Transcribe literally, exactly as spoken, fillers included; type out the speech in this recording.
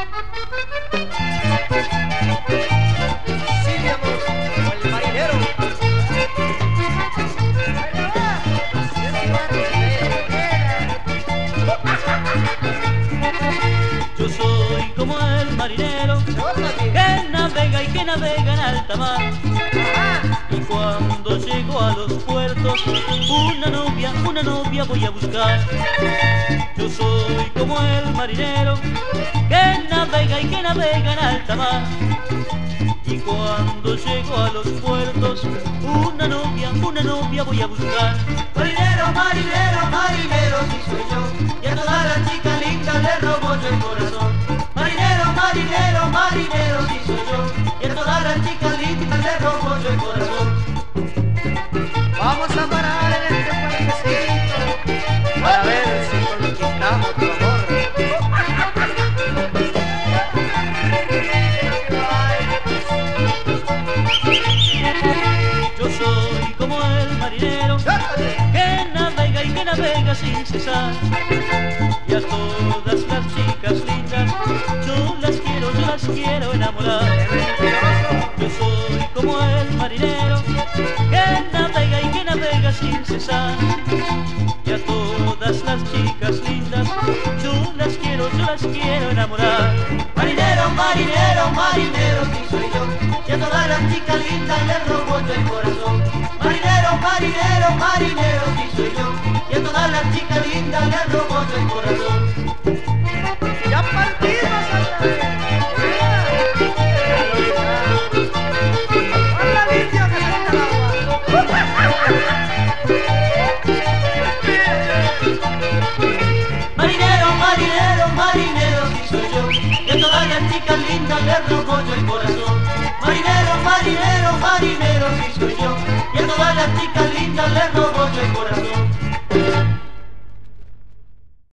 Sí, mi amor, como el marinero. Yo soy como el marinero que navega y que navega en alta mar. Y cuando llego a los puertos, una novia, una novia voy a buscar. Yo soy como el marinero que navega y que navega en alta mar. Y cuando llego a los puertos, una novia, una novia voy a buscar. Marinero, marinero, marinero, sí soy yo. Y a todas las chicas lindas le robo yo el corazón. Marinero, marinero, marinero, sí soy yo. Y a todas las chicas lindas le robo yo el corazón. Vamos a parar en este puentecito para ver si conquistamos tu amor. Yo soy como el marinero que navega y que navega sin cesar. Y a todas las chicas lindas yo las quiero, yo las quiero enamorar. Yo soy como el marinero que navega y que navega sin cesar. Y a todas las chicas lindas yo las quiero, yo las quiero enamorar. Marinero, marinero, marinero, sí soy yo. Y a todas las chicas lindas le robo yo el corazón. Marinero, marinero, marinero, sí soy yo. Y a todas las chicas lindas le robo yo el corazón. Ya partimos, ¡hola, limpio que salta el agua! Marinero, marinero, marinero, sí soy yo. Y a todas las chicas lindas le robo yo el corazón. Marinero, marinero, marinero, sí soy yo. Y a todas las chicas lindas le robo yo el corazón.